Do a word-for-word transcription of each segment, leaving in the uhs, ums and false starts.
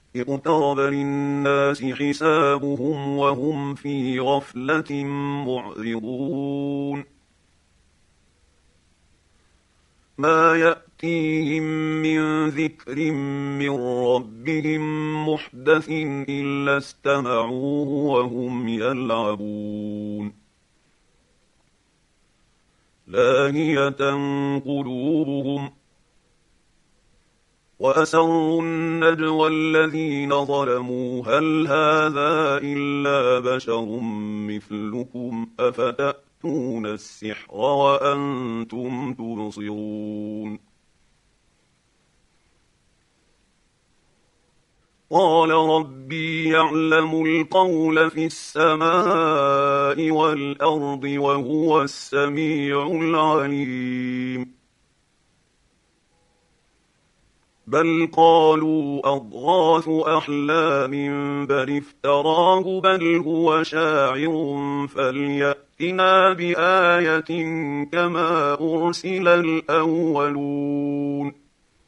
اقترب للناس حسابهم وهم في غفلة معرضون ما يأتيهم من ذكر من ربهم محدث إلا استمعوه وهم يلعبون لاهية قلوبهم وأسروا النجوى الذين ظلموا هل هذا إلا بشر مثلكم أفتأتون السحر وأنتم تبصرون قال ربي يعلم القول في السماء والأرض وهو السميع العليم بل قالوا أضغاث أحلام بل افتراه بل هو شاعر فليأتنا بآية كما أرسل الأولون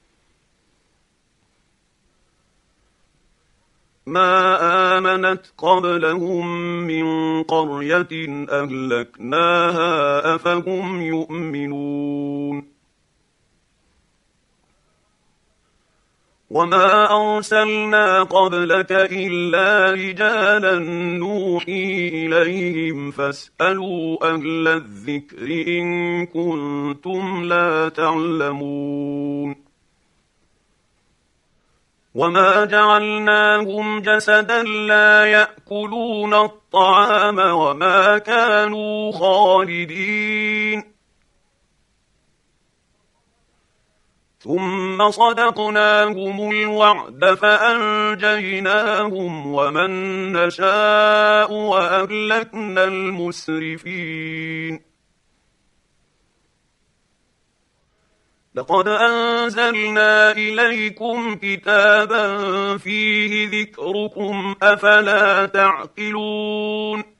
ما آمنت قبلهم من قرية أهلكناها أفهم يؤمنون وما أرسلنا قبلك إلا رجالا نوحي إليهم فاسألوا أهل الذكر إن كنتم لا تعلمون وما جعلناهم جسدا لا يأكلون الطعام وما كانوا خالدين ثم صدقناهم الوعد فأنجيناهم ومن نشاء وأهلكنا المسرفين لقد أنزلنا إليكم كتابا فيه ذكركم أفلا تعقلون